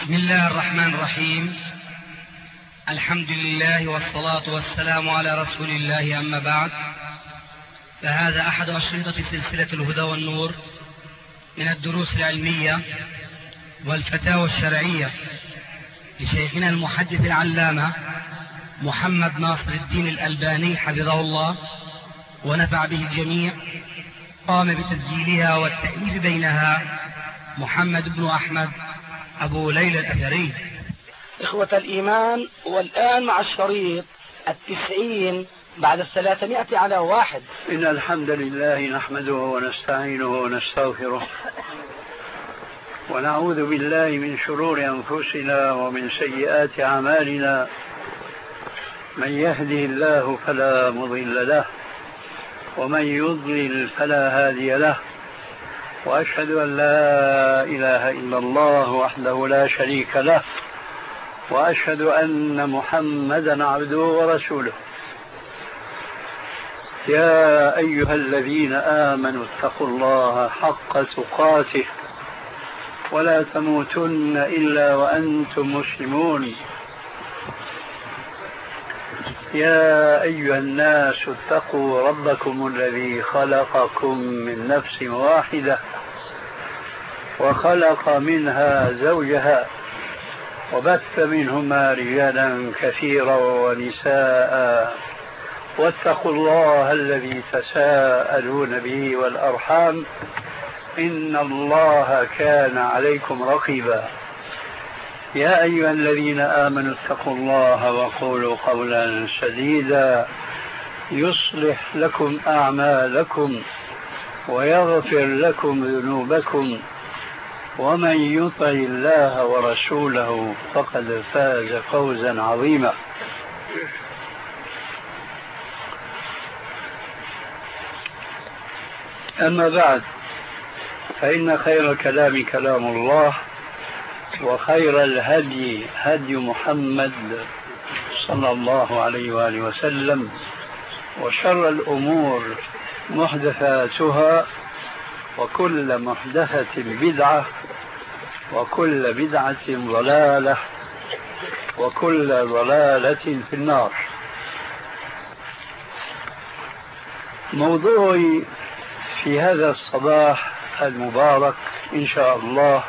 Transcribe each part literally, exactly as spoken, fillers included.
بسم الله الرحمن الرحيم. الحمد لله والصلاة والسلام على رسول الله، أما بعد، فهذا أحد أشرطة سلسلة الهدى والنور من الدروس العلمية والفتاوى الشرعية لشيخنا المحدث العلامة محمد ناصر الدين الألباني حفظه الله ونفع به الجميع. قام بتسجيلها والتأليف بينها محمد بن أحمد أبو ليلى الأثري. إخوة الإيمان، والآن مع الشريط التسعين بعد الثلاثمائة على واحد. إن الحمد لله نحمده ونستعينه ونستغفره ونعوذ بالله من شرور أنفسنا ومن سيئات أعمالنا. من يهده الله فلا مضل له ومن يضلل فلا هادي له، وأشهد أن لا إله إلا الله وحده لا شريك له، وأشهد أن محمدا عبده ورسوله. يا أيها الذين آمنوا اتقوا الله حق تقاته ولا تموتن إلا وأنتم مسلمون. يا أيها الناس اتقوا ربكم الذي خلقكم من نفس واحدة وخلق منها زوجها وبث منهما رجالا كثيرا ونساء، واتقوا الله الذي تساءلون به والأرحام إن الله كان عليكم رقيبا. يا أيها الذين آمنوا اتقوا الله وقولوا قولا سديدا يصلح لكم أعمالكم ويغفر لكم ذنوبكم، ومن يطع الله ورسوله فقد فاز فوزا عظيما. أما بعد، فإن خير الكلام كلام الله، وخير الهدي هدي محمد صلى الله عليه وآله وسلم، وشر الأمور محدثاتها، وكل محدثة بدعة، وكل بدعة ضلالة، وكل ضلالة في النار. موضوعي في هذا الصباح المبارك إن شاء الله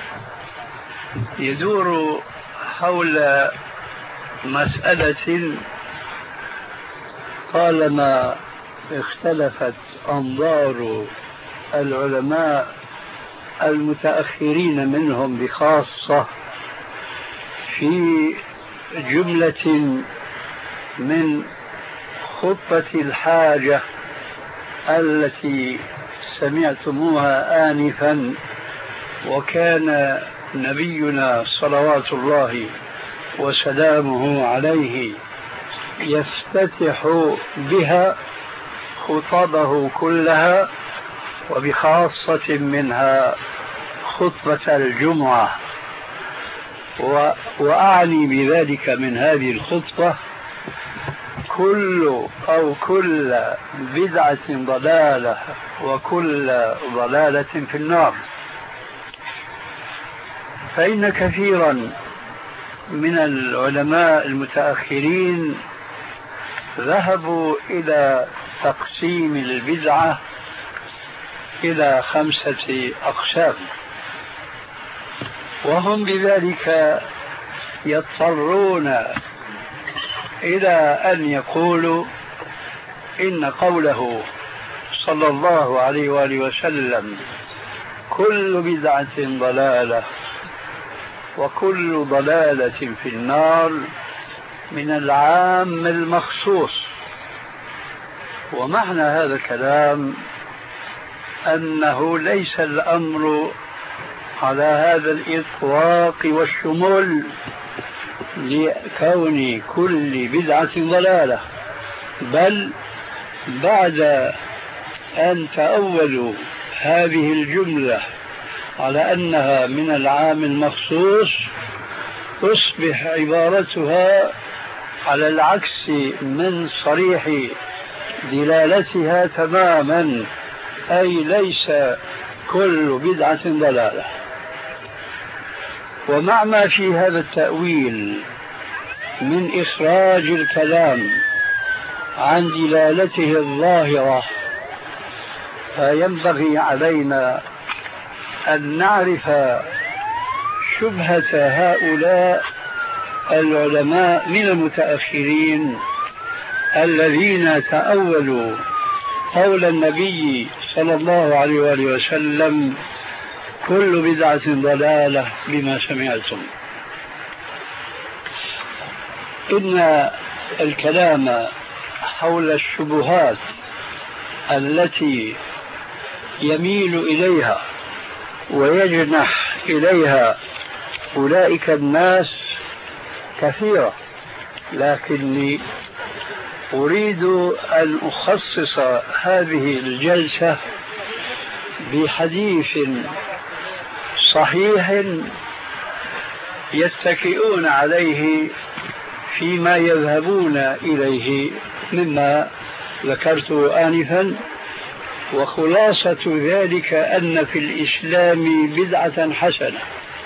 يدور حول مسألة طالما اختلفت أنظار العلماء المتأخرين منهم بخاصة في جملة من خطة الحاجة التي سمعتموها آنفا، وكان نبينا صلوات الله وسلامه عليه يفتتح بها خطبه كلها، وبخاصة منها خطبة الجمعة. وأعني بذلك من هذه الخطبة كل أو كل بدعة ضلالة وكل ضلالة في النار. فإن كثيرا من العلماء المتأخرين ذهبوا إلى تقسيم البدعة إلى خمسة أقسام، وهم بذلك يضطرون إلى أن يقولوا إن قوله صلى الله عليه وآله وسلم كل بدعة ضلالة وكل ضلالة في النار من العام المخصوص. ومعنى هذا الكلام أنه ليس الأمر على هذا الإطلاق والشمول لكون كل بدعة ضلالة، بل بعد أن تأولوا هذه الجملة على أنها من العام المخصوص تصبح عبارتها على العكس من صريح دلالتها تماما، أي ليس كل بدعة ضلالة. ومع ما في هذا التأويل من إخراج الكلام عن دلالته الظاهرة، فينبغي علينا أن نعرف شبهة هؤلاء العلماء من المتأخرين الذين تأولوا قول النبي صلى الله عليه وآله وسلم: كل بدعة ضلالة بما سمعتم. إن الكلام حول الشبهات التي يميل إليها ويجنح إليها أولئك الناس كثيرة، لكني أريد أن أخصص هذه الجلسة بحديث صحيح يتكئون عليه فيما يذهبون إليه مما ذكرته آنفا، وخلاصة ذلك أن في الإسلام بدعة حسنة.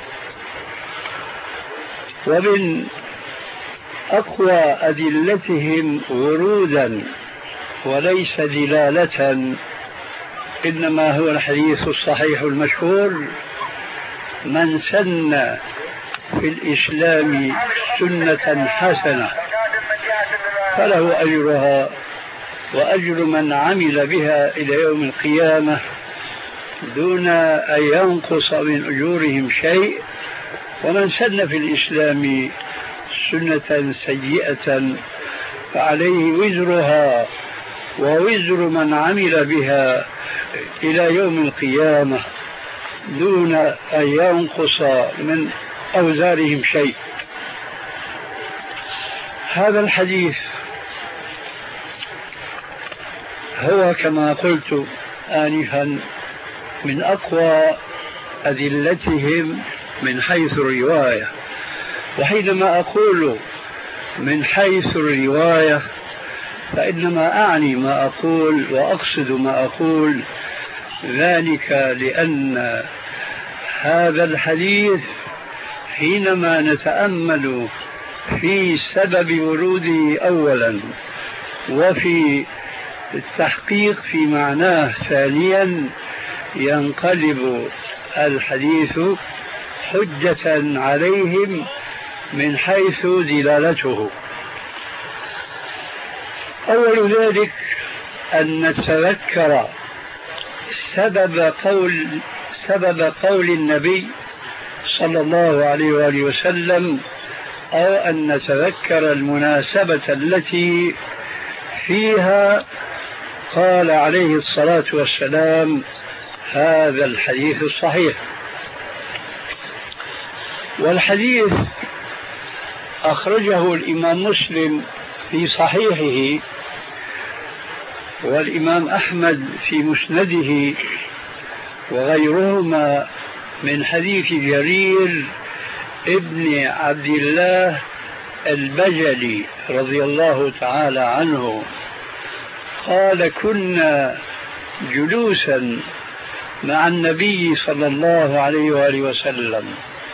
ومن أقوى أدلتهم ورودا وليس دلالة إنما هو الحديث الصحيح المشهور: من سن في الإسلام سنة حسنة فله أجرها وأجر من عمل بها إلى يوم القيامة دون أن ينقص من أجورهم شيء، ومن سن في الإسلام سنة سيئة فعليه وزرها ووزر من عمل بها إلى يوم القيامة دون أن ينقص من أوزارهم شيء. هذا الحديث هو كما قلت آنفا من أقوى أدلتهم من حيث الرواية، وحينما أقول من حيث الرواية فإنما أعني ما أقول وأقصد ما أقول، ذلك لأن هذا الحديث حينما نتأمل في سبب وروده أولا وفي التحقيق في معناه ثانيا ينقلب الحديث حجة عليهم من حيث دلالته. أول ذلك أن نتذكر سبب قول سبب قول النبي صلى الله عليه وآله وسلم، أو أن نتذكر المناسبة التي فيها قال عليه الصلاة والسلام هذا الحديث الصحيح. والحديث أخرجه الإمام مسلم في صحيحه، والإمام أحمد في مسنده، وغيرهما من حديث جرير ابن عبد الله البجلي رضي الله تعالى عنه قال: كنا جلوسا مع النبي صلى الله عليه وآله وسلم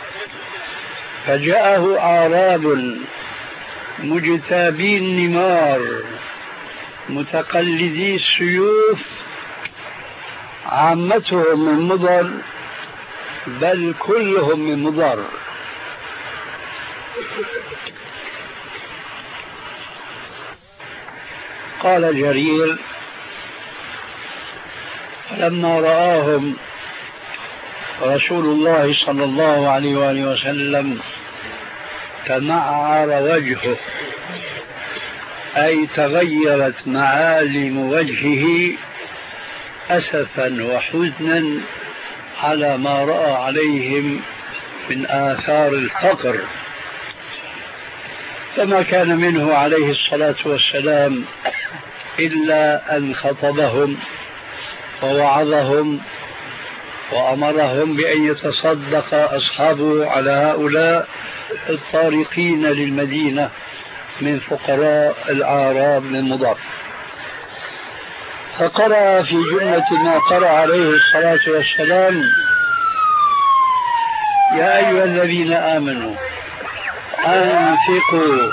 فجاءه أعراب مجتابي النمار متقلدي السيوف عامتهم من مضر بل كلهم من مضر. قال جرير: لما رآهم رسول الله صلى الله عليه وآله وسلم تمعر وجهه، أي تغيرت معالم وجهه أسفا وحزنا على ما رأى عليهم من آثار الفقر، فما كان منه عليه الصلاة والسلام إلا أن خطبهم ووعظهم وأمرهم بأن يتصدق أصحابه على هؤلاء الطارقين للمدينة من فقراء الأعراب من مضر. فقرأ في جملة ما قرأ عليه الصلاة والسلام: يا أيها الذين آمنوا أنفقوا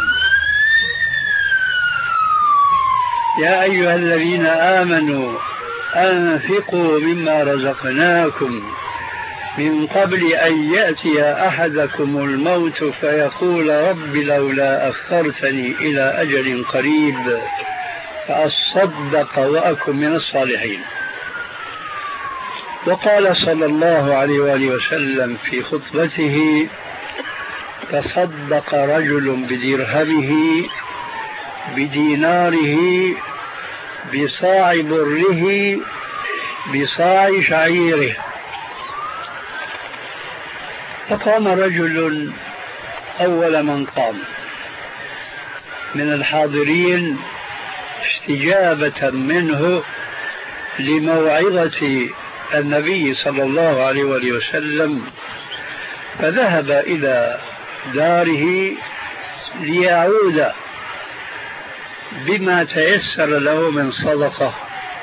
يا أيها الذين آمنوا أنفقوا مما رزقناكم من قبل أن يأتي أحدكم الموت فيقول رب لولا أخرتني إلى أجل قريب فأصدق وأكن من الصالحين. وقال صلى الله عليه وآله وسلم في خطبته: تصدق رجل بدرهمه بديناره بصاع بره بصاع شعيره. فقام رجل أول من قام من الحاضرين استجابة منه لموعظة النبي صلى الله عليه وآله وسلم، فذهب إلى داره ليعود بما تيسر له من صدقة،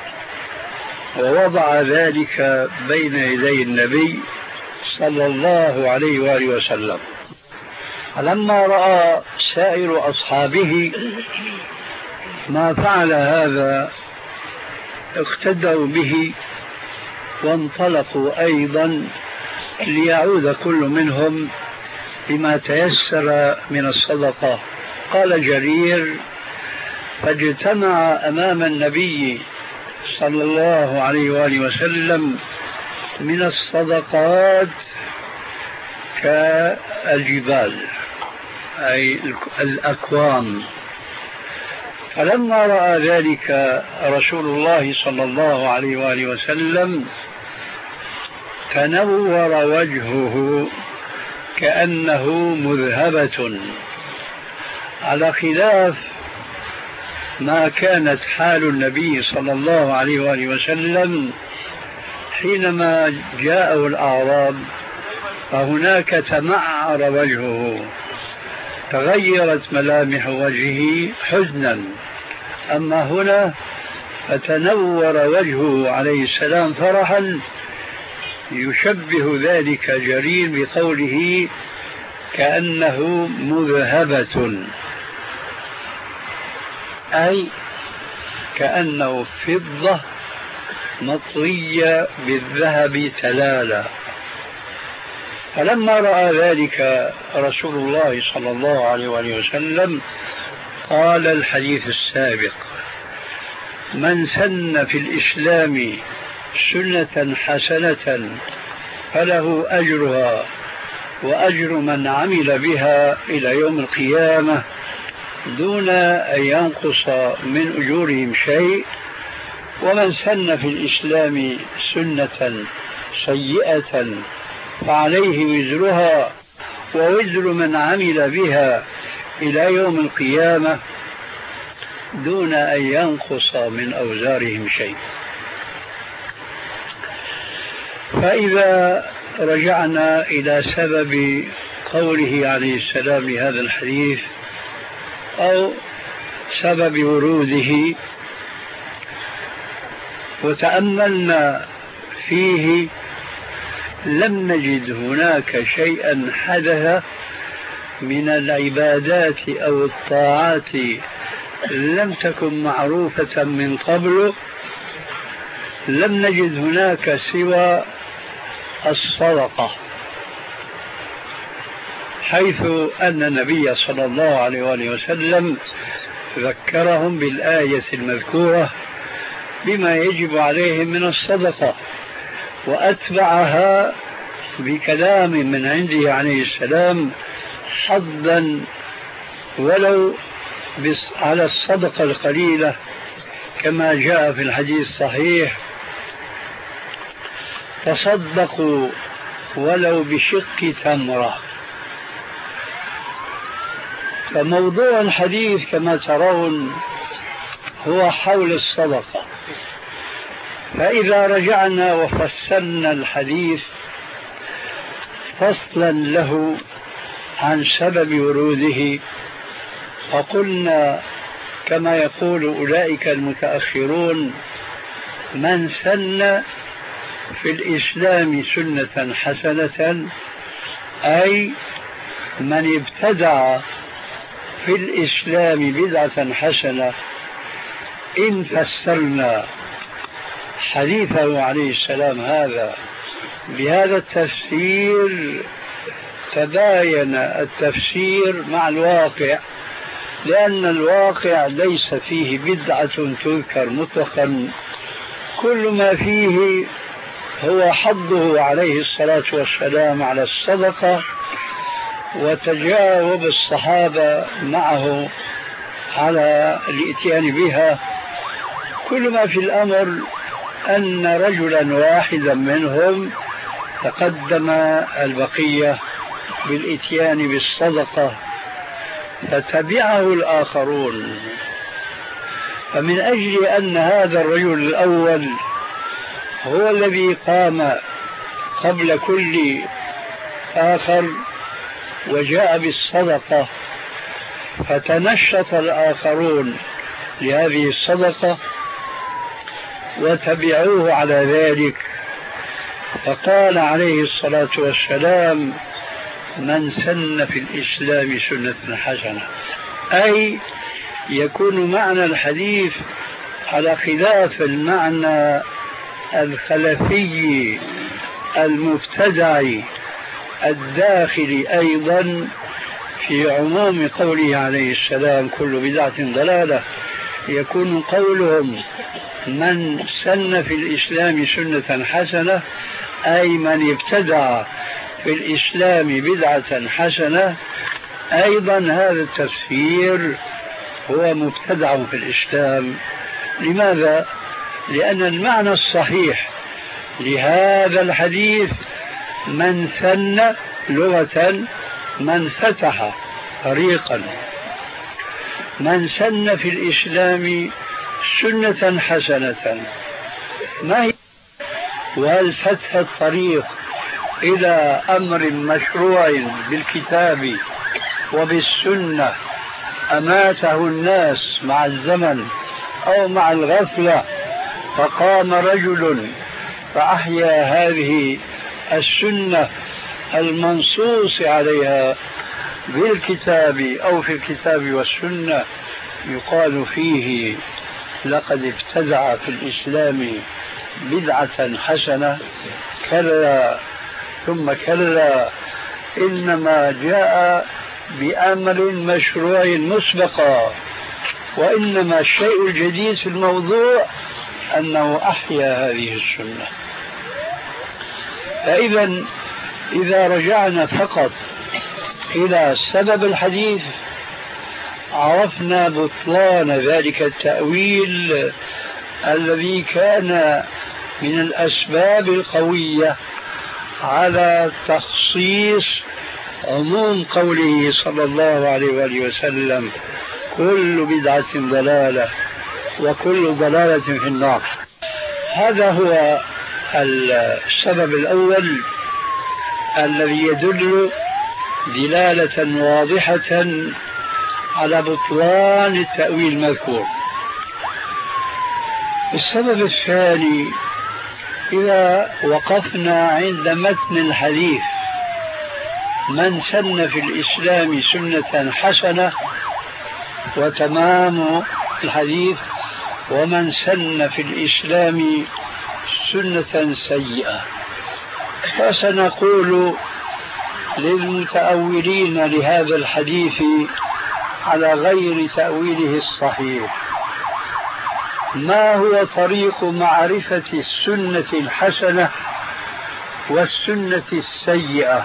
ووضع ذلك بين يدي النبي صلى الله عليه وآله وسلم. فلما رأى سائر أصحابه ما فعل هذا اقتدوا به وانطلقوا أيضا ليعود كل منهم بما تيسر من الصدقة. قال جرير: فاجتمع أمام النبي صلى الله عليه وآله وسلم من الصدقات كالجبال، أي الأكوام. فلما رأى ذلك رسول الله صلى الله عليه وآله وسلم تنور وجهه كأنه مذهبة، على خلاف ما كانت حال النبي صلى الله عليه وآله وسلم حينما جاءه الأعراب، فهناك تمعر وجهه، تغيرت ملامح وجهه حزنا. أما هنا فتنور وجهه عليه السلام فرحا، يشبه ذلك جرير بقوله كأنه مذهبة، أي كأنه فضة مطوية بالذهب تلالا. فلما رأى ذلك رسول الله صلى الله عليه وآله وسلم قال الحديث السابق: من سن في الإسلام سنة حسنة فله أجرها وأجر من عمل بها إلى يوم القيامة دون أن ينقص من أجورهم شيء، ومن سن في الإسلام سنة سيئة فعليه وزرها ووزر من عمل بها إلى يوم القيامة دون أن ينقص من أوزارهم شيء. فإذا رجعنا إلى سبب قوله عليه السلام لهذا الحديث أو سبب وروده وتأملنا فيه، لم نجد هناك شيئا حدث من العبادات أو الطاعات لم تكن معروفة من قبل، لم نجد هناك سوى الصدقة، حيث أن النبي صلى الله عليه وآله وسلم ذكرهم بالآية المذكورة بما يجب عليهم من الصدقة، وأتبعها بكلام من عنده عليه السلام حظا ولو على الصدقة القليلة، كما جاء في الحديث الصحيح: تصدقوا ولو بشق تمرة. فموضوع الحديث كما ترون هو حول الصدقة. فإذا رجعنا وفصلنا الحديث فصلا له عن سبب وروده، فقلنا كما يقول أولئك المتأخرون: من سن في الإسلام سنة حسنة أي من ابتدع في الإسلام بدعة حسنة. إن فسرنا حديثه عليه السلام هذا بهذا التفسير تباين التفسير مع الواقع، لأن الواقع ليس فيه بدعة تذكر مطلقا، كل ما فيه هو حضه عليه الصلاة والسلام على الصدقة وتجاوب الصحابة معه على الاتيان بها. كل ما في الأمر أن رجلا واحدا منهم تقدم البقية بالاتيان بالصدقة فتبعه الآخرون. فمن أجل أن هذا الرجل الأول هو الذي قام قبل كل آخر وجاء بالصدقة، فتنشط الآخرون لهذه الصدقة وتبعوه على ذلك. فقال عليه الصلاة والسلام: من سن في الإسلام سنة حسنة، أي يكون معنى الحديث على خلاف المعنى الخلفي المبتدع الداخل أيضا في عموم قوله عليه السلام: كل بدعة ضلالة. يكون قولهم من سن في الإسلام سنة حسنة أي من ابتدع في الإسلام بدعة حسنة، أيضا هذا التفسير هو مبتدع في الإسلام. لماذا؟ لأن المعنى الصحيح لهذا الحديث من سن لغة من فتح طريقا، من سن في الإسلام سنة حسنة. ما هي؟ وهل فتح الطريق إلى أمر مشروع بالكتاب وبالسنة أماته الناس مع الزمن أو مع الغفلة، فقام رجل فأحيا هذه السنة المنصوص عليها بالكتاب أو في الكتاب والسنة، يقال فيه لقد ابتدع في الإسلام بدعة حسنة؟ كلا ثم كلا، إنما جاء بأمر مشروع مسبقا، وإنما الشيء الجديد في الموضوع أنه أحيا هذه السنة. فإذا إذا رجعنا فقط إلى سبب الحديث عرفنا بطلان ذلك التأويل الذي كان من الأسباب القوية على تخصيص عموم قوله صلى الله عليه وآله وسلم: كل بدعة ضلالة وكل ضلالة في النار. هذا هو السبب الأول الذي يدل دلالة واضحة على بطلان التأويل المذكور. السبب الثاني: إذا وقفنا عند متن الحديث من سن في الإسلام سنة حسنة، وتمام الحديث ومن سن في الإسلام سنة سيئة، فسنقول للمتأولين لهذا الحديث على غير تأويله الصحيح: ما هو طريق معرفة السنة الحسنة والسنة السيئة؟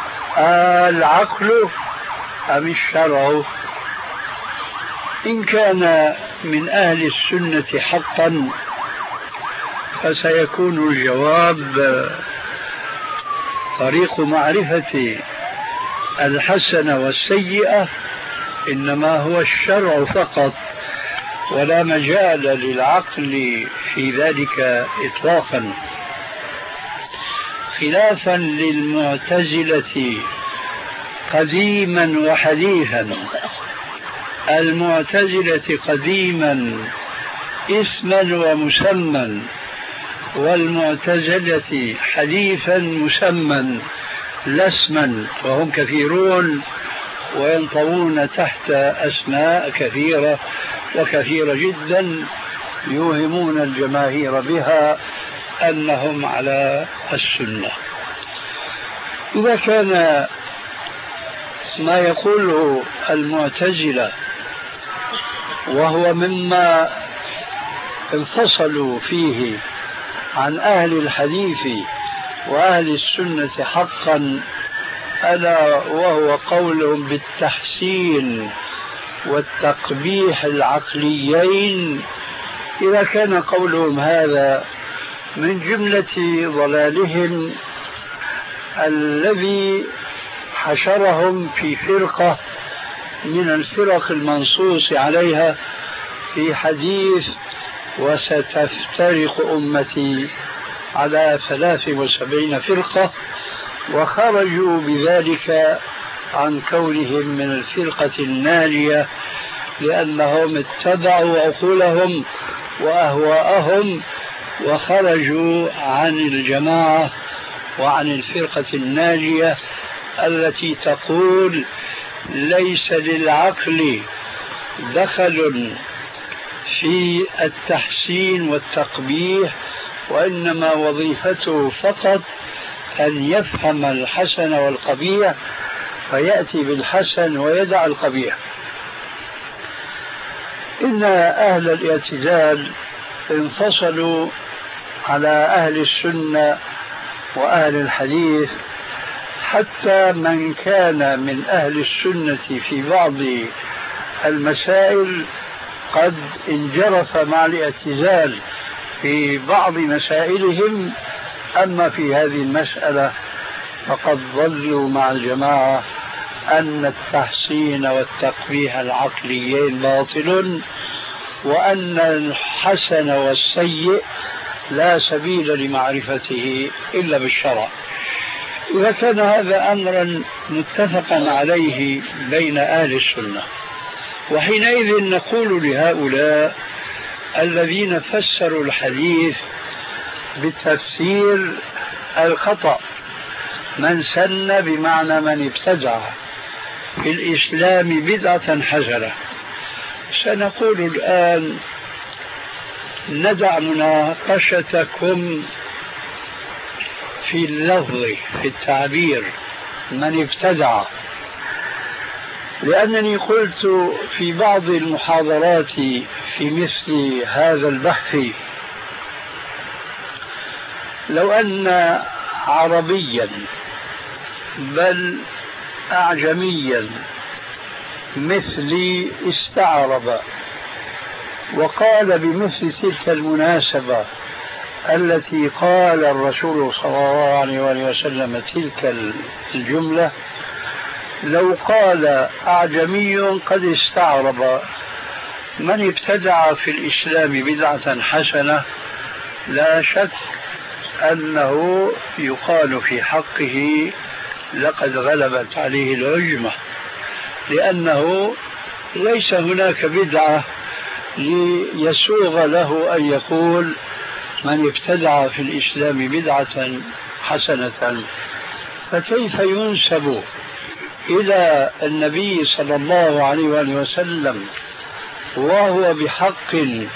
العقل أم الشرع؟ إن كان من أهل السنة حقا فسيكون الجواب: طريق معرفة الحسنة والسيئة إنما هو الشرع فقط، ولا مجال للعقل في ذلك إطلاقا، خلافا للمعتزلة قديما وحديثا. المعتزلة قديما اسما ومسمى، والمعتزلة حديثا مسمى، لا اسما وهم كثيرون وينطوون تحت أسماء كثيرة وكثيرة جدا يوهمون الجماهير بها أنهم على السنة. إذا كان ما يقوله المعتزلة وهو مما انفصلوا فيه عن أهل الحديث وأهل السنة حقا، ألا وهو قولهم بالتحسين والتقبيح العقليين، إذا كان قولهم هذا من جملة ضلالهم الذي حشرهم في فرقة من الفرق المنصوص عليها في حديث وستفترق أمتي على ثلاث وسبعين فرقة، وخرجوا بذلك عن كونهم من الفرقة الناجية لأنهم اتبعوا عقولهم وأهواءهم وخرجوا عن الجماعة وعن الفرقة الناجية التي تقول ليس للعقل دخل في التحسين والتقبيح، وإنما وظيفته فقط أن يفهم الحسن والقبيح فيأتي بالحسن ويدع القبيح. إن أهل الاعتزال انفصلوا على أهل السنة وأهل الحديث، حتى من كان من أهل السنة في بعض المسائل قد انجرف مع الاعتزال في بعض مسائلهم، أما في هذه المسألة فقد ظلوا مع الجماعة أن التحسين والتقبيح العقليين باطل، وأن الحسن والسيء لا سبيل لمعرفته إلا بالشرع. إذا كان هذا أمرا متفقا عليه بين أهل السنة، وحينئذ نقول لهؤلاء الذين فسروا الحديث بالتفسير الخطأ، من سن بمعنى من ابتدع في الإسلام بدعة حسنة، سنقول الآن ندع مناقشتكم في اللفظ في التعبير من ابتدع، لأنني قلت في بعض المحاضرات في مثل هذا البحث لو أن عربيا بل أعجميا مثلي استعرب وقال بمثل تلك المناسبة التي قال الرسول صلى الله عليه وسلم تلك الجملة، لو قال أعجمي قد استعرب من ابتدع في الإسلام بدعة حسنة، لا شك أنه يقال في حقه لقد غلبت عليه العجمة، لأنه ليس هناك بدعة ليسوغ له أن يقول من ابتدع في الإسلام بدعة حسنة. فكيف ينسب إلى النبي صلى الله عليه وسلم وهو بحق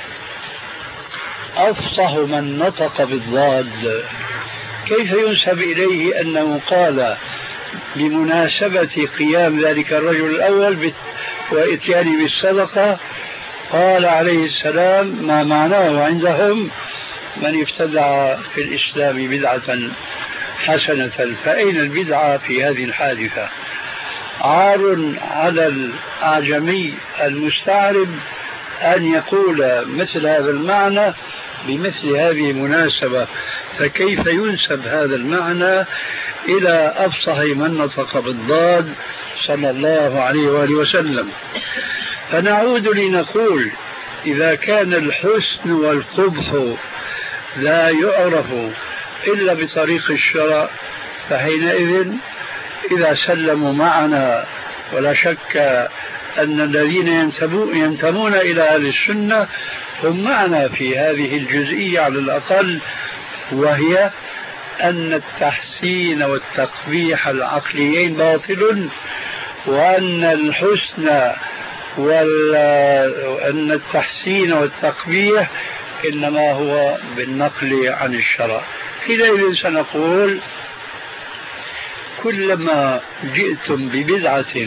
أفصح من نطق بالضاد، كيف ينسب إليه أنه قال بمناسبة قيام ذلك الرجل الأول وإتيانه بالصدقة، قال عليه السلام ما معناه عندهم من ابتدع في الإسلام بدعة حسنة؟ فأين البدعة في هذه الحادثة؟ عار على الأعجمي المستعرب أن يقول مثل هذا المعنى بمثل هذه المناسبة، فكيف ينسب هذا المعنى إلى أفصح من نطق بالضاد صلى الله عليه وآله وسلم؟ فنعود لنقول إذا كان الحسن والقبح لا يعرف إلا بطريق الشرع، فحينئذ إذا سلموا معنا، ولا شك أن الذين ينتمون إلى أهل السنة هم معنا في هذه الجزئية على الأقل، وهي أن التحسين والتقبيح العقليين باطل، وأن الحسن وأن التحسين والتقبيح إنما هو بالنقل عن الشرع. حينئذ سنقول كلما جئتم ببدعة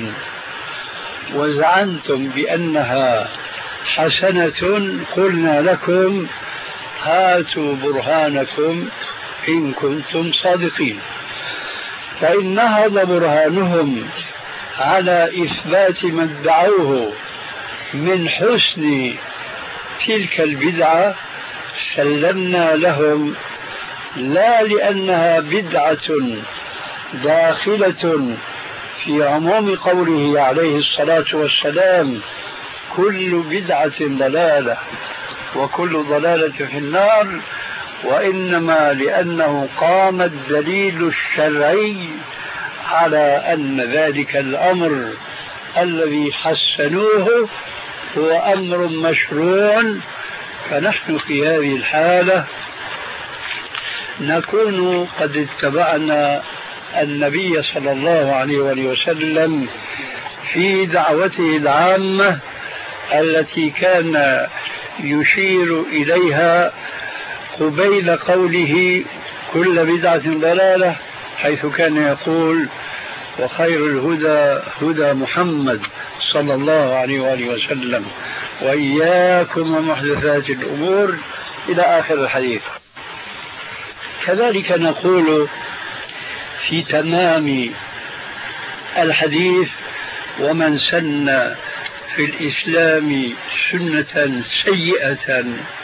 وزعمتم بأنها حسنة قلنا لكم هاتوا برهانكم إن كنتم صادقين. فإن نهض برهانهم على إثبات ما ادعوه من حسن تلك البدعة سلمنا لهم، لا لأنها بدعة داخلة في عموم قوله عليه الصلاة والسلام كل بدعة ضلالة وكل ضلالة في النار، وإنما لأنه قام الدليل الشرعي على أن ذلك الأمر الذي حسنوه هو أمر مشروع. فنحن في هذه الحالة نكون قد اتبعنا النبي صلى الله عليه وسلم في دعوته العامة التي كان يشير إليها قبيل قوله كل بدعة ضلالة، حيث كان يقول وخير الهدى هدى محمد صلى الله عليه وآله وسلم وإياكم ومحدثات الأمور إلى آخر الحديث. كذلك نقول في تمام الحديث ومن سن في الإسلام سنة سيئة.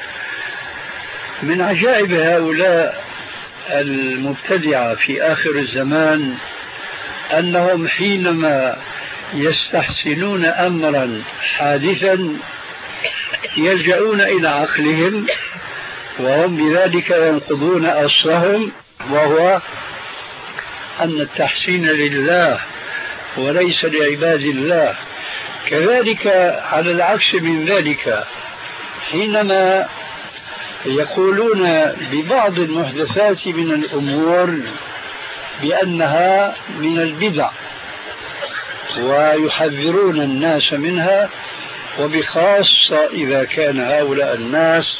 من عجائب هؤلاء المبتدعة في آخر الزمان أنهم حينما يستحسنون أمرا حادثا يلجؤون إلى عقلهم وهم بذلك ينقضون أصلهم، وهو أن التحسين لله وليس لعباد الله. كذلك على العكس من ذلك حينما يقولون ببعض المحدثات من الأمور بأنها من البدع ويحذرون الناس منها، وبخاصة إذا كان هؤلاء الناس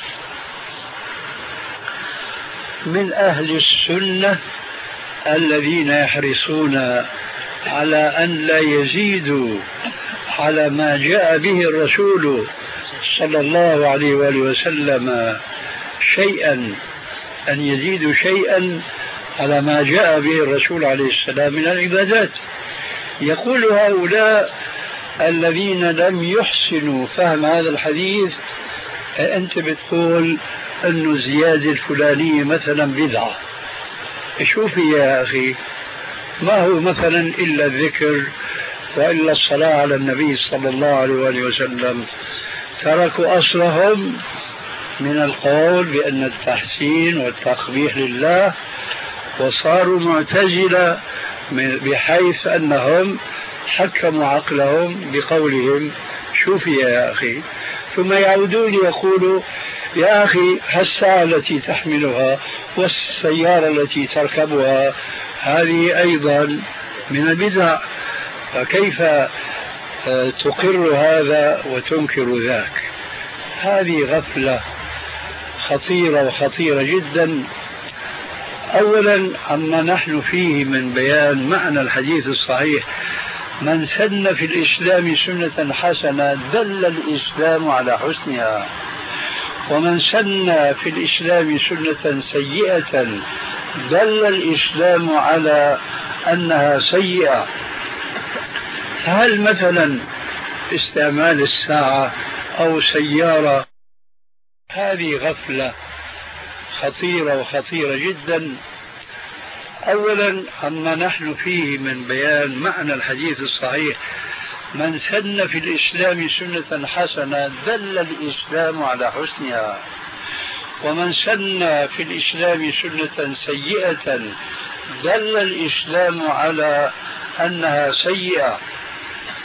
من أهل السنة الذين يحرصون على أن لا يزيدوا على ما جاء به الرسول صلى الله عليه وآله وسلم شيئا، أن يزيدوا شيئا على ما جاء به الرسول عليه السلام من العبادات. يقول هؤلاء الذين لم يحسنوا فهم هذا الحديث أنت بتقول أن زيادة الفلانية مثلا بدعة. شوفي يا أخي، ما هو مثلا إلا الذكر وإلا الصلاة على النبي صلى الله عليه وآله وسلم. تركوا أصلهم من القول بأن التحسين والتقبيح لله وصاروا معتزلة بحيث أنهم حكموا عقلهم بقولهم. شوفي يا أخي، ثم يعودون يقولوا يا أخي الساعة التي تحملها والسيارة التي تركبها هذه أيضا من البدع، فكيف تقر هذا وتنكر ذاك؟ هذه غفلة خطيرة وخطيرة جدا. أولا عما نحن فيه من بيان معنى الحديث الصحيح من سن في الإسلام سنة حسنة دل الإسلام على حسنها، ومن سن في الإسلام سنة سيئة دل الإسلام على أنها سيئة. هل مثلا استعمال الساعة أو سيارة هذه غفلة خطيرة وخطيرة جدا. أولا عما نحن فيه من بيان معنى الحديث الصحيح من سن في الإسلام سنة حسنة دل الإسلام على حسنها، ومن سن في الإسلام سنة سيئة دل الإسلام على أنها سيئة.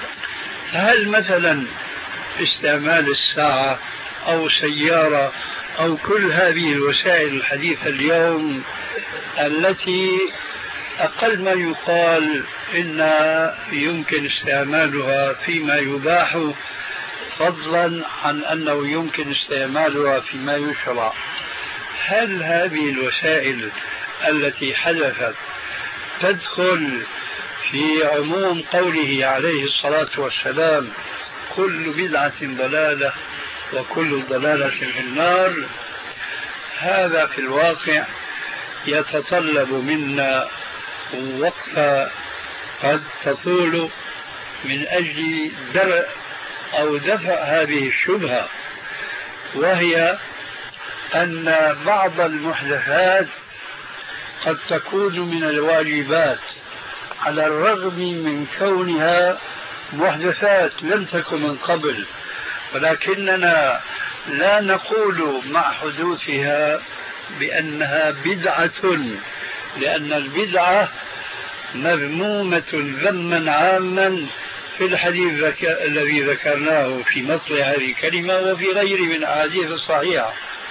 هل مثلا استعمال الساعة أو سيارة أو كل هذه الوسائل الحديثة اليوم التي أقل ما يقال إنها يمكن استعمالها فيما يباح، فضلا عن أنه يمكن استعمالها فيما يشرع. هل هذه الوسائل التي حدثت تدخل في عموم قوله عليه الصلاة والسلام كل بدعة ضلالة وكل ضلالة في النار؟ هذا في الواقع يتطلب منا وقفة قد تطول من أجل درء أو دفع هذه الشبهة، وهي أن بعض المحدثات قد تكون من الواجبات على الرغم من كونها محدثات لم تكن من قبل، ولكننا لا نقول مع حدوثها بأنها بدعة، لأن البدعة مذمومة ذما عاما في الحديث ذك... الذي ذكرناه في مطلع هذه الكلمة وفي غيره من الأحاديث الصحيحة.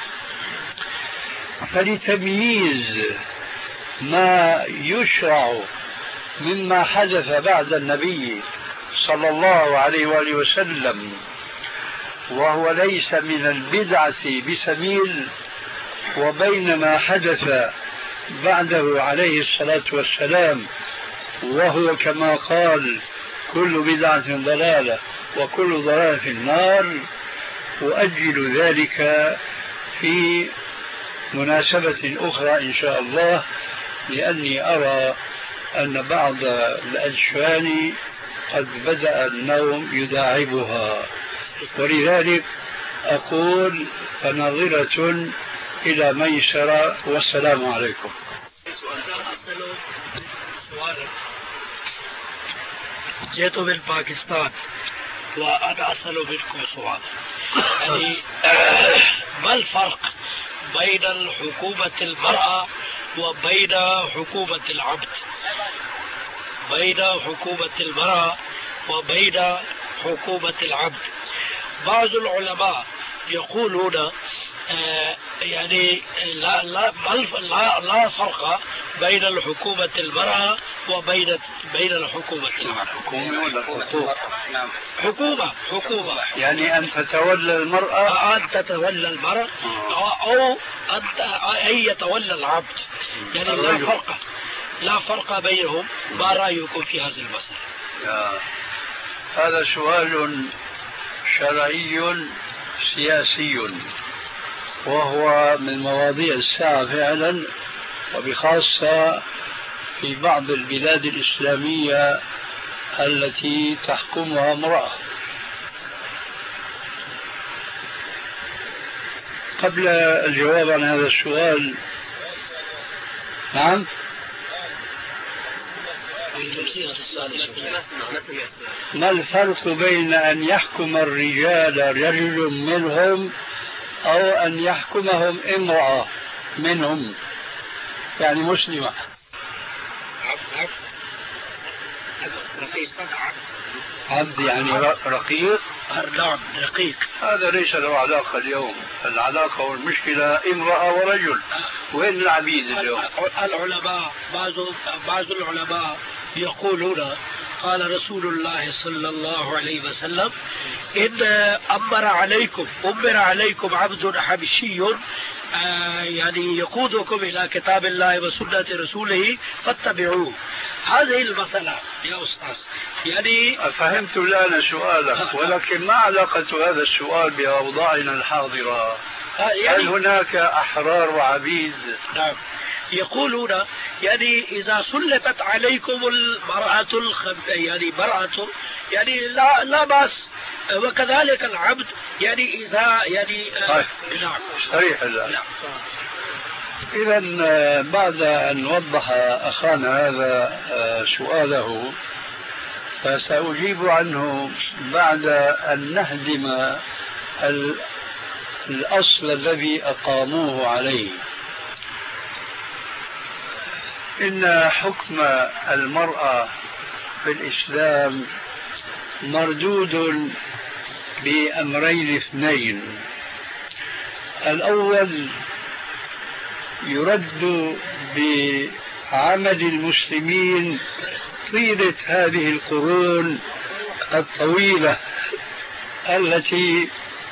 فلتمييز ما يشرع مما حدث بعد النبي صلى الله عليه وآله وسلم وهو ليس من البدعة بسبيل، وبين ما حدث بعده عليه الصلاة والسلام وهو كما قال كل بدعة ضلالة وكل ضلالة في النار، أؤجل ذلك في مناسبة أخرى إن شاء الله، لأني أرى أن بعض الأجفان قد بدأ النوم يداعبها، ولذلك أقول فنظرة إلى ميسرة، والسلام عليكم. جئت من باكستان وأنا أسأل منكم سؤال، يعني ما الفرق بين حكومة المرأة وبين حكومة العبد؟ بين حكومة المرأة وبين حكومة العبد. بعض العلماء يقولون آه يعني لا لا لا لا فرق بين الحكومة المرأة وبين بين الحكومة العبد. حكومة ولا حقوق؟ نعم. حكومة حكومة يعني أن تتولى المرأة، أن تتولى المرأة أو أن يتولى العبد، يعني لا فرق لا فرق بينهم. ما رأيكم في هذه المسألة؟ هذا سؤال شرعي سياسي، وهو من مواضيع الساعة فعلا، وبخاصة في بعض البلاد الإسلامية التي تحكمها امرأة. قبل الجواب عن هذا السؤال، نعم، ما الفرق بين أن يحكم الرجال رجل منهم أو أن يحكمهم امرأة منهم، يعني مسلمة؟ عبد يعني رقيق؟ نعم رقيق. هذا ليس له علاقة اليوم، العلاقة والمشكلة امرأة ورجل. وين العبيد اليوم؟ العلماء بعض بعض العلماء يقولون قال رسول الله صلى الله عليه وسلم إن أمر عليكم أمر عليكم عبد حبشي آه يعني يقودكم إلى كتاب الله وسنة رسوله فاتبعوه. هذه المسألة يا أستاذ يعني فهمت الآن سؤالك، ولكن ما علاقة هذا السؤال بأوضاعنا الحاضرة؟ يعني هل هناك أحرار وعبيد؟ نعم. يقولون يعني إذا سلطت عليكم المرأة الخم... يعني مرأة يعني لا لا بأس، وكذلك العبد يعني إذا يعني طيب. نعم صحيح الآن. نعم. إذا بعد أن وضح أخانا هذا سؤاله فسأجيب عنه بعد أن نهدم الأصل الذي أقاموه عليه. إن حكم المرأة في الإسلام مردود بأمرين اثنين. الأول يرد بعمل المسلمين طيلة هذه القرون الطويلة التي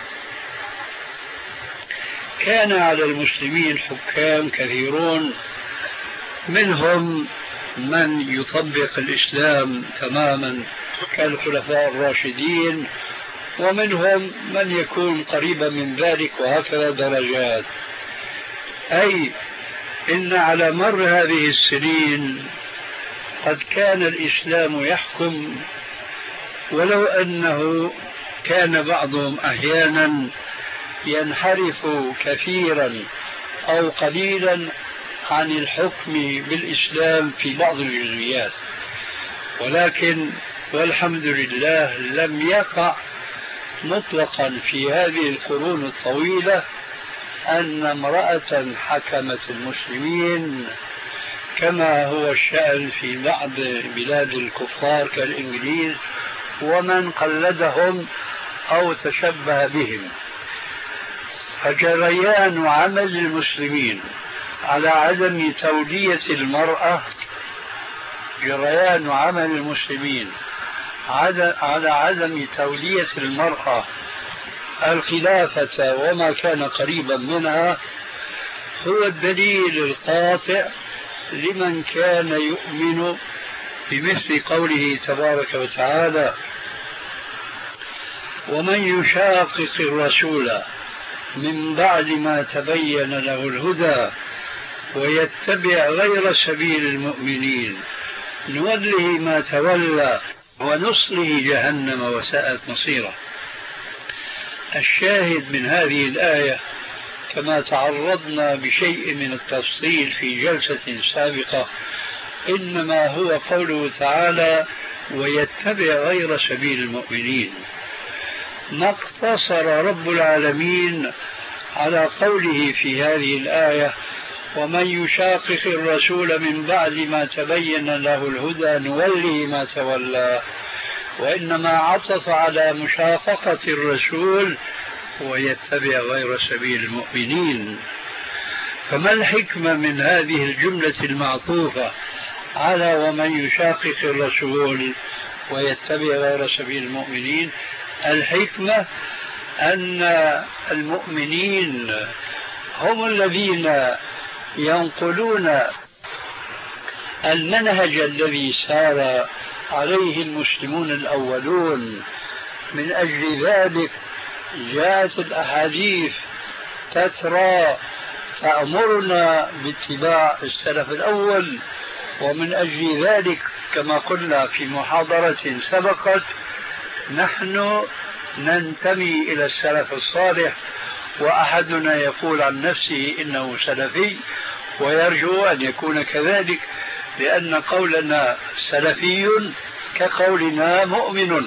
كان على المسلمين حكام كثيرون، منهم من يطبق الإسلام تماما كالخلفاء الراشدين، ومنهم من يكون قريبا من ذلك، وهكذا درجات. أي إن على مر هذه السنين قد كان الإسلام يحكم، ولو أنه كان بعضهم أحيانا ينحرف كثيرا أو قليلا عن الحكم بالإسلام في بعض الجزئيات، ولكن والحمد لله لم يقع مطلقا في هذه القرون الطويلة أن امرأة حكمت المسلمين كما هو الشأن في بعض بلاد الكفار كالإنجليز ومن قلدهم أو تشبه بهم. فجريان عمل المسلمين على عدم تولية المرأة، جريان عمل المسلمين على عدم تولية المرأة الخلافة وما كان قريبا منها، هو الدليل القاطع لمن كان يؤمن بمثل قوله تبارك وتعالى: ومن يشاقق الرسول من بعد ما تبين له الهدى ويتبع غير سبيل المؤمنين نوله ما تولى ونصله جهنم وساءت مصيره. الشاهد من هذه الآية كما تعرضنا بشيء من التفصيل في جلسة سابقة إنما هو قوله تعالى: ويتبع غير سبيل المؤمنين. ما اقتصر رب العالمين على قوله في هذه الآية: ومن يشاقق الرسول من بعد ما تبين له الهدى نوله ما تولى، وإنما عطف على مشاققة الرسول ويتبع غير سبيل المؤمنين. فما الحكمة من هذه الجملة المعطوفة على ومن يشاقق الرسول ويتبع غير سبيل المؤمنين؟ الحكمة أن المؤمنين هم الذين ينقلون المنهج الذي سار عليه المسلمون الأولون. من أجل ذلك جاءت الأحاديث تترى تأمرنا باتباع السلف الأول، ومن أجل ذلك كما قلنا في محاضرة سبقت نحن ننتمي إلى السلف الصالح، وأحدنا يقول عن نفسه إنه سلفي ويرجو أن يكون كذلك، لأن قولنا سلفي كقولنا مؤمن.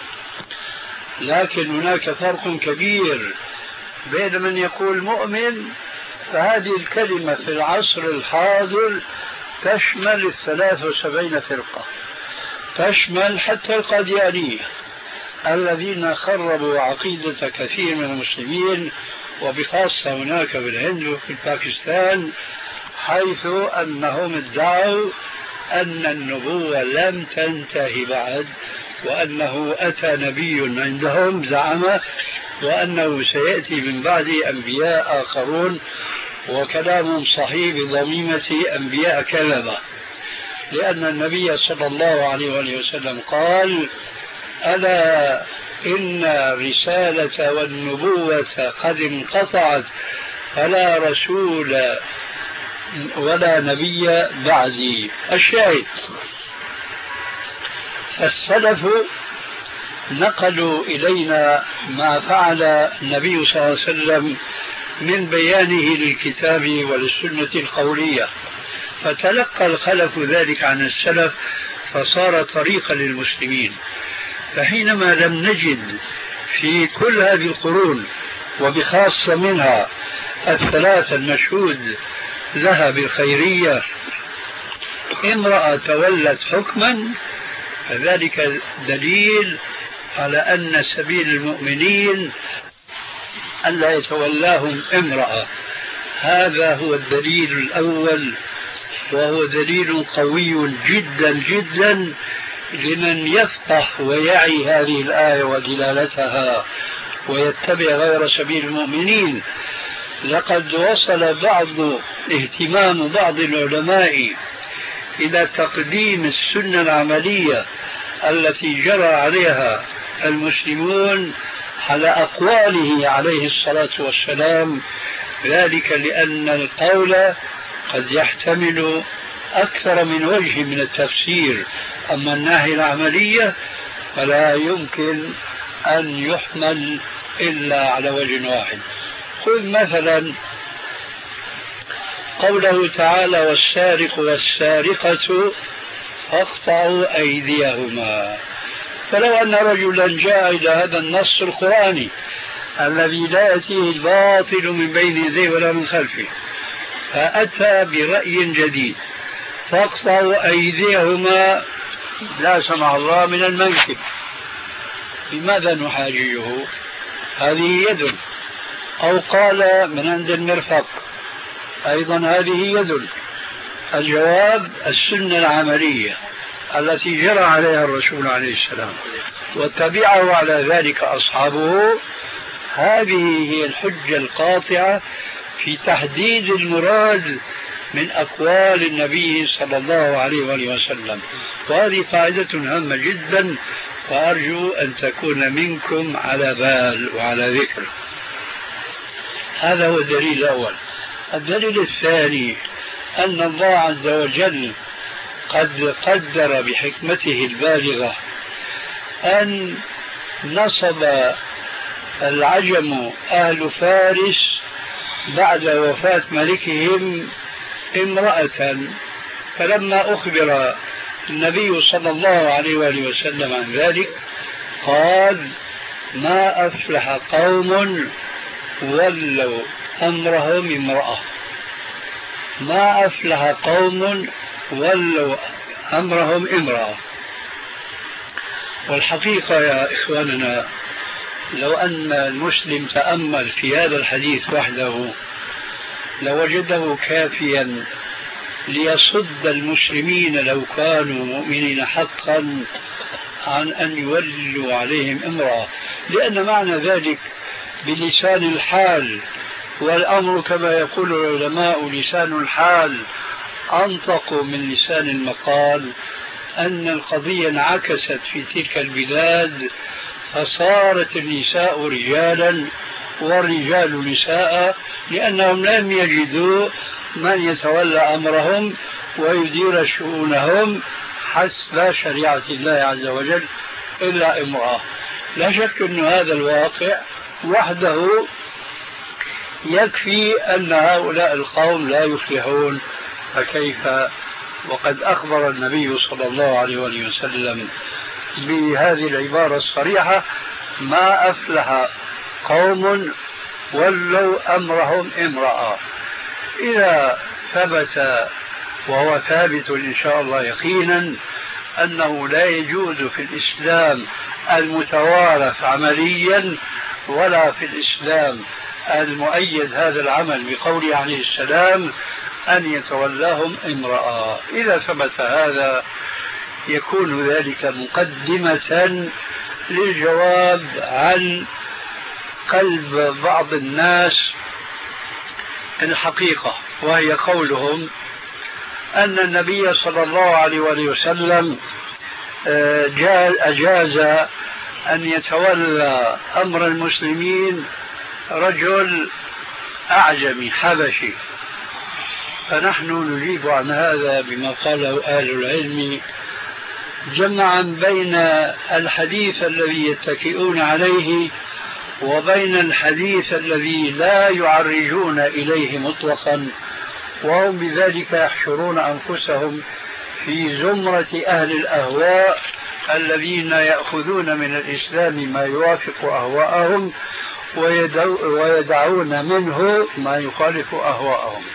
لكن هناك فرق كبير بين من يقول مؤمن، فهذه الكلمة في العصر الحاضر تشمل الثلاث وسبعين فرقة، تشمل حتى القاديانية الذين خربوا عقيدة كثير من المسلمين، وبخاصة هناك بالهند وفي باكستان، حيث أنهم ادعوا أن النبوة لم تنتهي بعد، وأنه أتى نبي عندهم زعم، وأنه سيأتي من بعد أنبياء آخرون، وكلام صحيح بضميمة أنبياء كذبة، لأن النبي صلى الله عليه وسلم قال: ألا إن الرسالة والنبوة قد انقطعت فلا رسول ولا نبي بعدي. الشاهد السلف نقلوا إلينا ما فعل النبي صلى الله عليه وسلم من بيانه للكتاب وللسنة القولية، فتلقى الخلف ذلك عن السلف فصار طريقا للمسلمين. فحينما لم نجد في كل هذه القرون وبخاصة منها الثلاثة المشهود لها بالخيرية امرأة تولت حكما، فذلك دليل على أن سبيل المؤمنين ألا يتولاهم امرأة. هذا هو الدليل الأول، وهو دليل قوي جدا جدا لمن يفقه ويعي هذه الآية ودلالتها ويتبع غير سبيل المؤمنين. لقد وصل بعض اهتمام بعض العلماء إلى تقديم السنة العملية التي جرى عليها المسلمون على أقواله عليه الصلاة والسلام، ذلك لأن القول قد يحتمل أكثر من وجه من التفسير، أما الناحية العملية فلا يمكن أن يحمل إلا على وجه واحد. خذ مثلا قوله تعالى: والسارق والسارقة فاقطعوا أيديهما. فلو أن رجلا جاء إلى هذا النص القرآني الذي لا يأتيه الباطل من بين يديه ولا من خلفه، فأتى برأي جديد: فاقطعوا أيديهما لا سمح الله من المنكب، لماذا نحاججه؟ هذه يد. أو قال من عند المرفق، أيضا هذه يد. الجواب: السنة العملية التي جرى عليها الرسول عليه السلام واتبعه على ذلك أصحابه، هذه هي الحجة القاطعة في تحديد المراد من أقوال النبي صلى الله عليه وآله وسلم. وهذه قاعدة هامة جدا، وأرجو أن تكون منكم على بال وعلى ذكر. هذا هو الدليل الأول. الدليل الثاني أن الله عز وجل قد قدر بحكمته البالغة أن نصب العجم أهل فارس بعد وفاة ملكهم امرأة، فلما أخبر النبي صلى الله عليه وآله وسلم عن ذلك قال: ما أفلح قوم ولوا أمرهم امرأة. ما أفلح قوم ولوا أمرهم امرأة. والحقيقة يا إخواننا، لو أن المسلم تأمل في هذا الحديث وحده لوجده كافيا ليصد المسلمين لو كانوا مؤمنين حقا عن أن يولوا عليهم امرأة، لأن معنى ذلك بلسان الحال، والأمر كما يقول العلماء لسان الحال أنطق من لسان المقال، أن القضية انعكست في تلك البلاد فصارت النساء رجالا والرجال نساء، لأنهم لم يجدوا من يتولى أمرهم ويدير شؤونهم حسب شريعة الله عز وجل إلا امرأة. لا شك أن هذا الواقع وحده يكفي أن هؤلاء القوم لا يفلحون، فكيف وقد أخبر النبي صلى الله عليه وسلم بهذه العبارة الصريحة: ما أفلح قوم ولوا أمرهم امرأة. إذا ثبت، وهو ثابت إن شاء الله يقينا، أنه لا يجوز في الإسلام المتوارث عمليا ولا في الإسلام المؤيد هذا العمل بقوله عليه السلام أن يتولاهم امرأة. إذا ثبت هذا يكون ذلك مقدمة للجواب عن قلب بعض الناس الحقيقة، وهي قولهم أن النبي صلى الله عليه وسلم أجاز أن يتولى أمر المسلمين رجل أعجمي حبشي. فنحن نجيب عن هذا بما قاله أهل العلم جمعا بين الحديث الذي يتكئون عليه وبين الحديث الذي لا يعرجون إليه مطلقا، وهم بذلك يحشرون أنفسهم في زمرة أهل الأهواء الذين يأخذون من الإسلام ما يوافق أهواءهم ويدعون منه ما يخالف أهواءهم.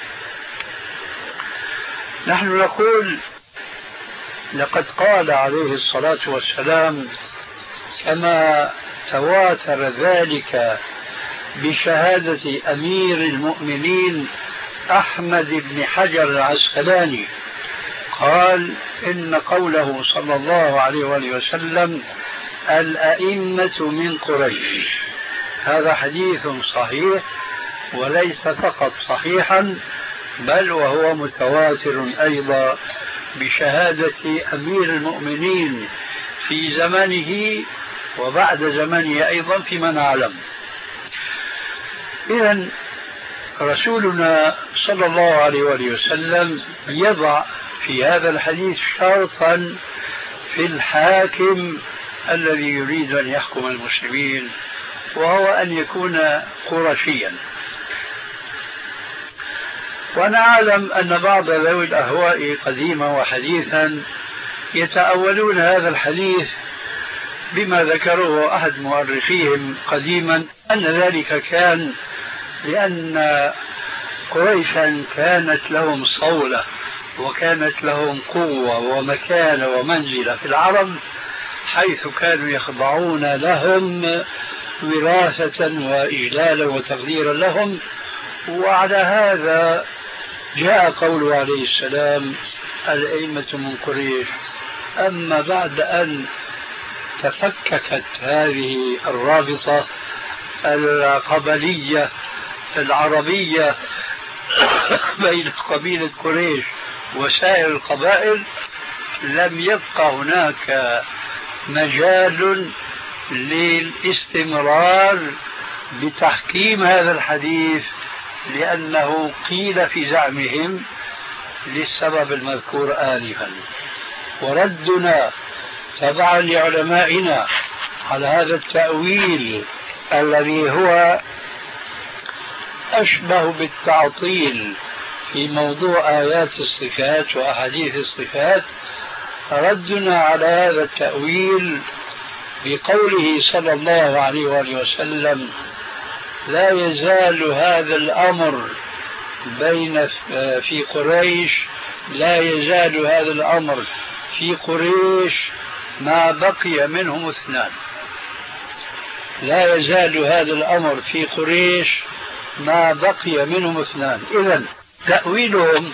نحن نقول لقد قال عليه الصلاة والسلام كما تواتر ذلك بشهادة أمير المؤمنين أحمد بن حجر العسقلاني قال إن قوله صلى الله عليه وآله وسلم الأئمة من قريش هذا حديث صحيح، وليس فقط صحيحا بل وهو متواتر أيضا بشهادة أمير المؤمنين في زمنه وبعد زمنه أيضا فيما نعلم. إذن رسولنا صلى الله عليه وآله وسلم يضع في هذا الحديث شرطا في الحاكم الذي يريد أن يحكم المسلمين، وهو أن يكون قرشيا. وأنا أعلم أن بعض ذوي الأهواء قديما وحديثا يتأولون هذا الحديث بما ذكره أحد مؤرخيهم قديما أن ذلك كان لأن قريشا كانت لهم صولة وكانت لهم قوة ومكانة ومنزلة في العرب، حيث كانوا يخضعون لهم وراثة وإجلالا وتقديرا لهم. وعلى هذا جاء قوله عليه السلام الأئمة من قريش. أما بعد أن تفككت هذه الرابطة القبلية العربية بين قبيلة قريش وسائر القبائل، لم يبقى هناك مجال للاستمرار بتحكيم هذا الحديث، لأنه قيل في زعمهم للسبب المذكور آنفا. وردنا تبعا لعلمائنا على هذا التأويل الذي هو أشبه بالتعطيل في موضوع آيات الصفات وأحاديث الصفات، ردنا على هذا التأويل بقوله صلى الله عليه وآله وسلم لا يزال هذا الأمر بين في قريش لا يزال هذا الأمر في قريش ما بقي منهم اثنان. لا يزال هذا الأمر في قريش ما بقي منهم اثنان. إذن تأويلهم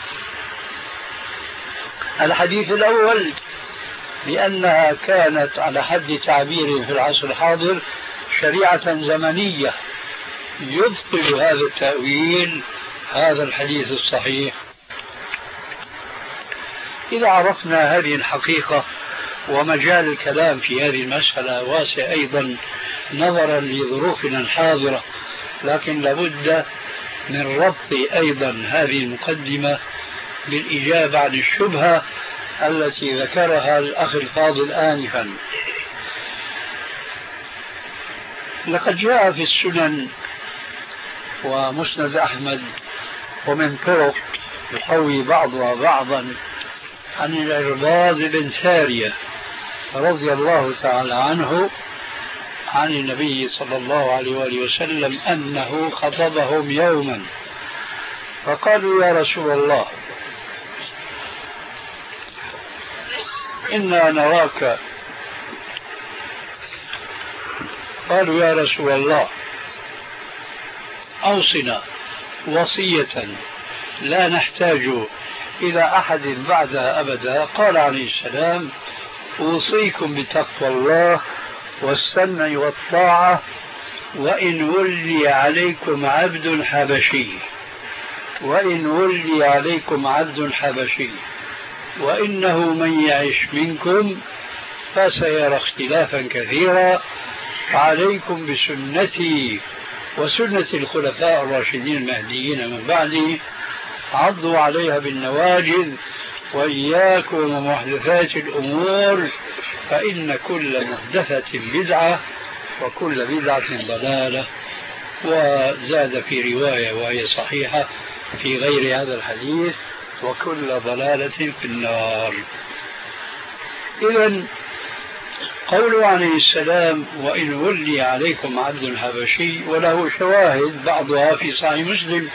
الحديث الأول لأنها كانت على حد تعبيرهم في العصر الحاضر شريعة زمنية، يبطل هذا التأويل هذا الحديث الصحيح. إذا عرفنا هذه الحقيقة ومجال الكلام في هذه المسألة واسع أيضا نظرا لظروفنا الحاضرة، لكن لابد من ربط أيضا هذه المقدمة بالإجابة عن الشبهة التي ذكرها الأخ الفاضل آنفا. لقد جاء في السنن ومسند أحمد ومن طرق يقوي بعضها بعضا عن العرباض بن سارية رضي الله تعالى عنه عن النبي صلى الله عليه وآله وسلم أنه خطبهم يوما فقالوا يا رسول الله إنا نراك قالوا يا رسول الله أوصنا وصية لا نحتاج إلى أحد بعدها أبدا. قال عليه السلام أوصيكم بتقوى الله والسمع والطاعة وإن ولي عليكم عبد حبشي وإن ولي عليكم عبد حبشي وإنه من يعش منكم فسيرى اختلافا كثيرا فعليكم بسنتي وسنة الخلفاء الراشدين المهديين من بعدي عضوا عليها بالنواجذ وإياكم ومحدثات الأمور فإن كل محدثة بدعة وكل بدعة ضلالة. وزاد في رواية وهي صحيحة في غير هذا الحديث وكل ضلالة في النار. إذن قوله عليه السلام وإن ولي عليكم عبد حبشي وله شواهد بعضها في صحيح مسلم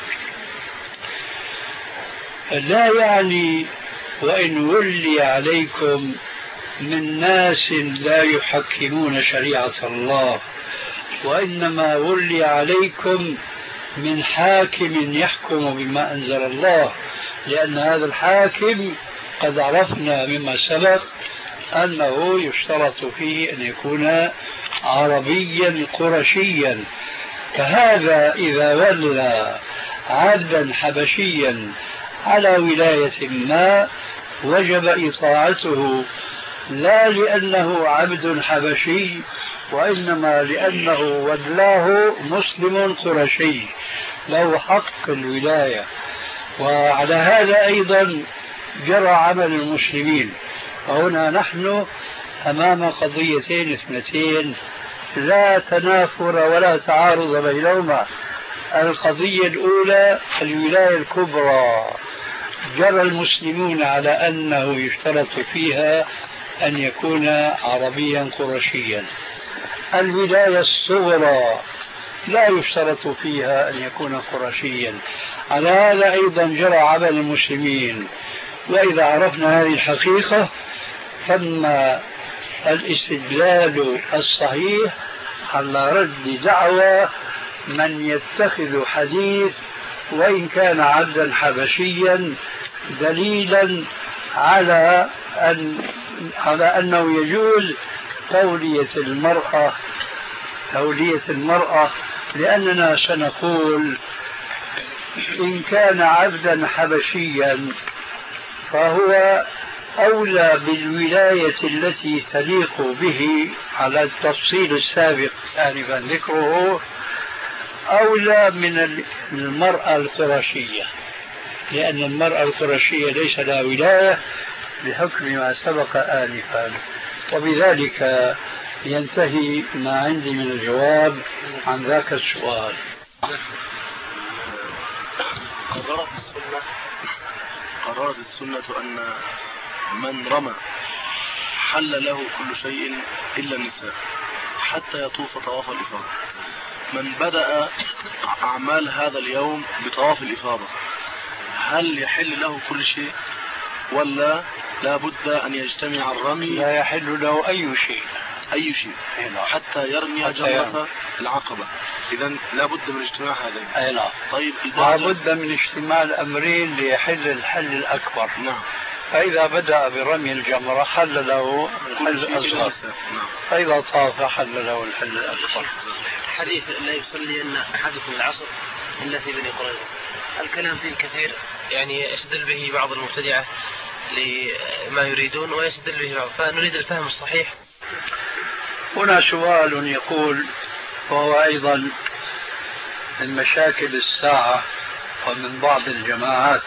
لا يعني وإن ولي عليكم من ناس لا يحكمون شريعة الله وإنما ولي عليكم من حاكم يحكم بما أنزل الله، لأن هذا الحاكم قد عرفنا مما سبق أنه يشترط فيه أن يكون عربيا قرشيا. فهذا إذا ولى عبدا حبشيا على ولاية ما وجب إطاعته، لا لأنه عبد حبشي، وإنما لأنه ولاه مسلم قرشي له حق الولاية. وعلى هذا أيضا جرى عمل المسلمين. فهنا نحن أمام قضيتين اثنتين لا تنافر ولا تعارض بينهما. القضية الأولى الولاية الكبرى، جرى المسلمون على أنه يشترط فيها أن يكون عربيا قرشيا. الولاية الصغرى لا يشترط فيها أن يكون قرشيا. على هذا أيضا جرى عمل المسلمين. وإذا عرفنا هذه الحقيقة تم الاستدلال الصحيح على رد دعوى من يتخذ حديث وإن كان عبدا حبشيا دليلا على أن على أنه يجوز تولية المرأة تولية المرأة لأننا سنقول إن كان عبدا حبشيا فهو أولى بالولاية التي تليق به على التفصيل السابق آنفا ذكره، أولى من المرأة القرشية، لأن المرأة القرشية ليس لها ولاية بحكم ما سبق آنفا. وبذلك ينتهي ما عندي من الجواب عن ذاك السؤال. قررت السنة قررت السنة أن من رمى حل له كل شيء إلا النساء حتى يطوف طواف الإفاضة. من بدأ أعمال هذا اليوم بطواف الإفاضة هل يحل له كل شيء ولا لا بد أن يجتمع الرمي؟ لا يحل له أي شيء أي شيء حتى يرمي جمرة العقبة. إذن لا بد من اجتماع هذين. أي نعم. طيب لا بد من اجتماع الأمرين ليحل الحل الأكبر. نعم. فإذا بدأ برمي الجمرة حل له الحل الأصغر، نعم. فإذا طاف حل له الحل الأكبر. حديث لا يصلي أن أحدكم العصر إلا في بني قريظة، الكلام فيه كثير، يعني يستدل به بعض المبتدعة لما يريدون ويستدل به بعض، فنريد الفهم الصحيح. هنا سؤال يقول، وهو أيضا من مشاكل الساعة ومن بعض الجماعات،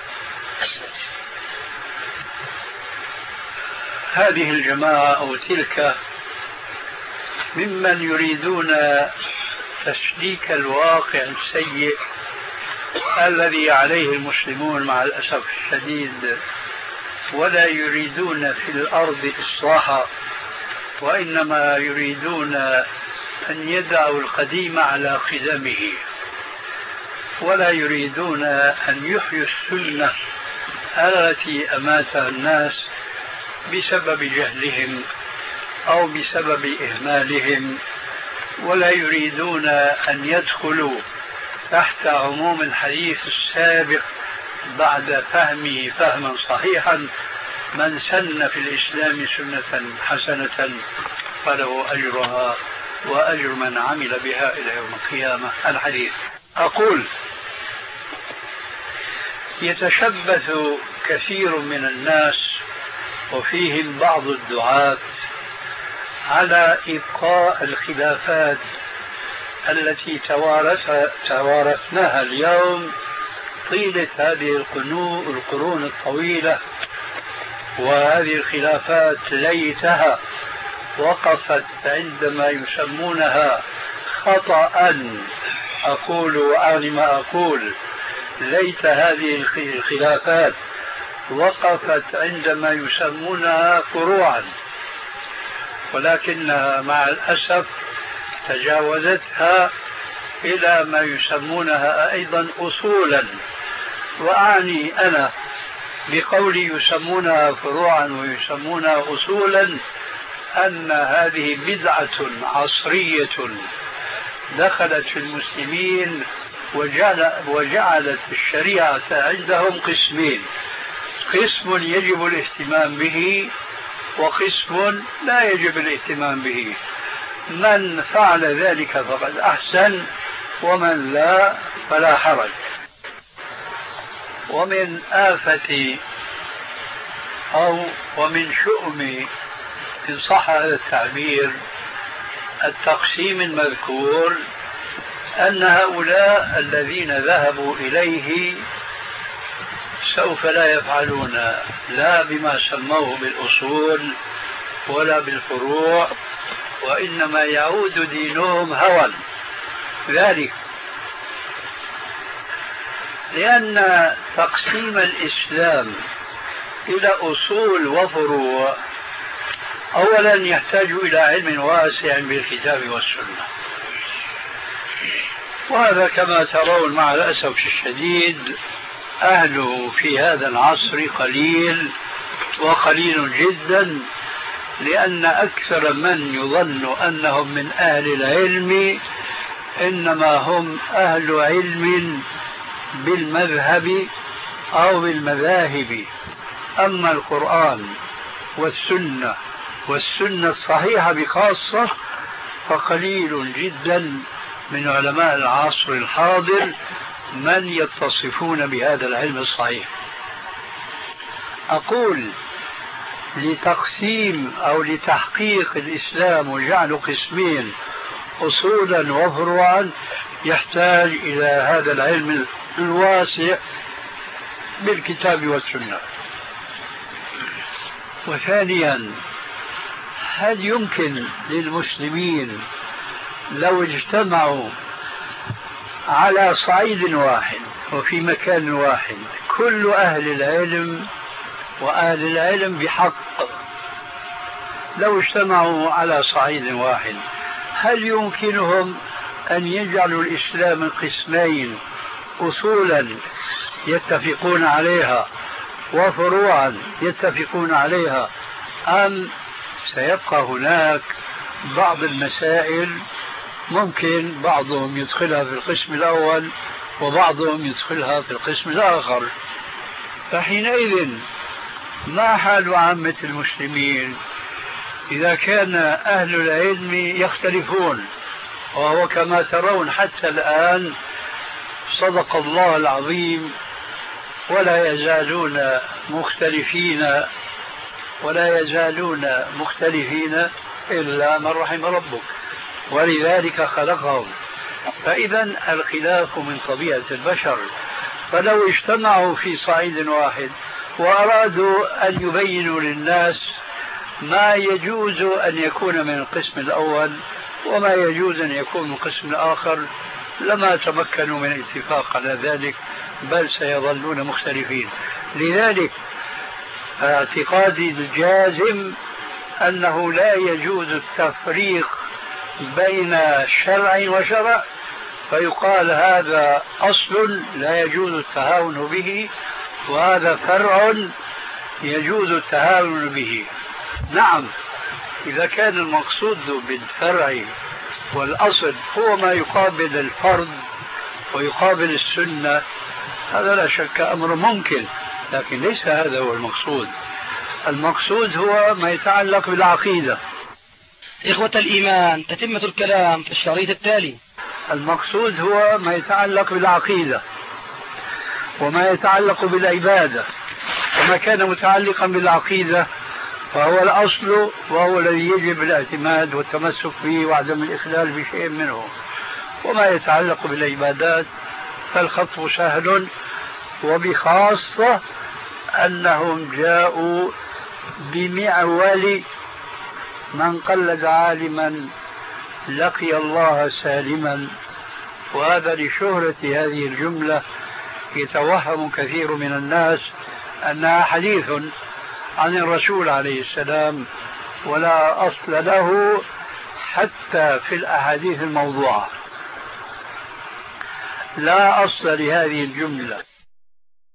هذه الجماعة أو تلك ممن يريدون تسليك الواقع السيء الذي عليه المسلمون مع الأسف الشديد، ولا يريدون في الأرض إصلاحا، وإنما يريدون أن يدعوا القديم على قدمه، ولا يريدون أن يحيوا السنة التي أماتها الناس بسبب جهلهم أو بسبب إهمالهم، ولا يريدون أن يدخلوا تحت عموم الحديث السابق بعد فهمه فهما صحيحا: من سن في الإسلام سنة حسنة فله أجرها وأجر من عمل بها إلى يوم القيامة. الحديث. أقول يتشبث كثير من الناس وفيهم بعض الدعاة على إبقاء الخلافات التي توارث توارثناها اليوم طيلة هذه القرون الطويلة، وهذه الخلافات ليتها وقفت عندما يسمونها خطأ. أقول وأعني ما أقول، ليت هذه الخلافات وقفت عندما يسمونها فروعا، ولكنها مع الأسف تجاوزتها إلى ما يسمونها أيضا أصولا. وأعني أنا بقولي يسمونها فروعا ويسمونها أصولا أن هذه بدعة عصرية دخلت في المسلمين وجعل وجعلت الشريعة عندهم قسمين: قسم يجب الاهتمام به وقسم لا يجب الاهتمام به. من فعل ذلك فقد أحسن، ومن لا فلا حرج. ومن آفة أو ومن شؤم إن صح هذا التعبير التقسيم المذكور أن هؤلاء الذين ذهبوا إليه سوف لا يفعلون لا بما سموه بالأصول ولا بالفروع، وإنما يعود دينهم هوى. ذلك لأن تقسيم الإسلام إلى أصول وفروع أولا يحتاج إلى علم واسع بالكتاب والسنة، وهذا كما ترون مع الأسف الشديد أهله في هذا العصر قليل وقليل جدا، لأن أكثر من يظن أنهم من أهل العلم إنما هم أهل علم بالمذهب أو بالمذاهب. أما القرآن والسنة والسنة الصحيحة بخاصة فقليل جدا من علماء العصر الحاضر من يتصفون بهذا العلم الصحيح. أقول لتقسيم أو لتحقيق الإسلام وجعله قسمين أصولا وفروعا يحتاج إلى هذا العلم الواسع بالكتاب والسنة. وثانيا، هل يمكن للمسلمين لو اجتمعوا على صعيد واحد وفي مكان واحد كل أهل العلم وأهل العلم بحق، لو اجتمعوا على صعيد واحد هل يمكنهم أن يجعلوا الإسلام قسمين: أصولا يتفقون عليها وفروعا يتفقون عليها، أم سيبقى هناك بعض المسائل ممكن بعضهم يدخلها في القسم الأول وبعضهم يدخلها في القسم الآخر؟ فحينئذ ما حال عامة المسلمين إذا كان أهل العلم يختلفون؟ وهو كما ترون حتى الآن صدق الله العظيم ولا يزالون مختلفين ولا يزالون مختلفين إلا من رحم ربك، ولذلك خلقهم. فإذا الخلاف من طبيعة البشر، فلو اجتمعوا في صعيد واحد وأرادوا أن يبينوا للناس ما يجوز أن يكون من القسم الأول وما يجوز أن يكون من القسم الآخر لما تمكنوا من الاتفاق على ذلك، بل سيظلون مختلفين. لذلك اعتقادي الجازم أنه لا يجوز التفريق بين شرع وشرع فيقال هذا أصل لا يجوز التهاون به وهذا فرع يجوز التهاون به. نعم، إذا كان المقصود بالفرع والأصل هو ما يقابل الفرض ويقابل السنة هذا لا شك أمر ممكن، لكن ليس هذا هو المقصود. المقصود هو ما يتعلق بالعقيدة. إخوة الإيمان، تتمة الكلام في الشريط التالي. المقصود هو ما يتعلق بالعقيدة وما يتعلق بالعبادة، وما كان متعلقا بالعقيدة فهو الأصل وهو الذي يجب الاعتماد والتمسك به وعدم الإخلال بشيء منه. وما يتعلق بالعبادات فالخطب سهل، وبخاصة أنهم جاءوا بمعول من قلد عالما لقي الله سالما، وهذا لشهرة هذه الجملة يتوهم كثير من الناس أنها حديث عن الرسول عليه السلام ولا أصل له حتى في الأحاديث الموضوعة. لا أصل لهذه الجملة.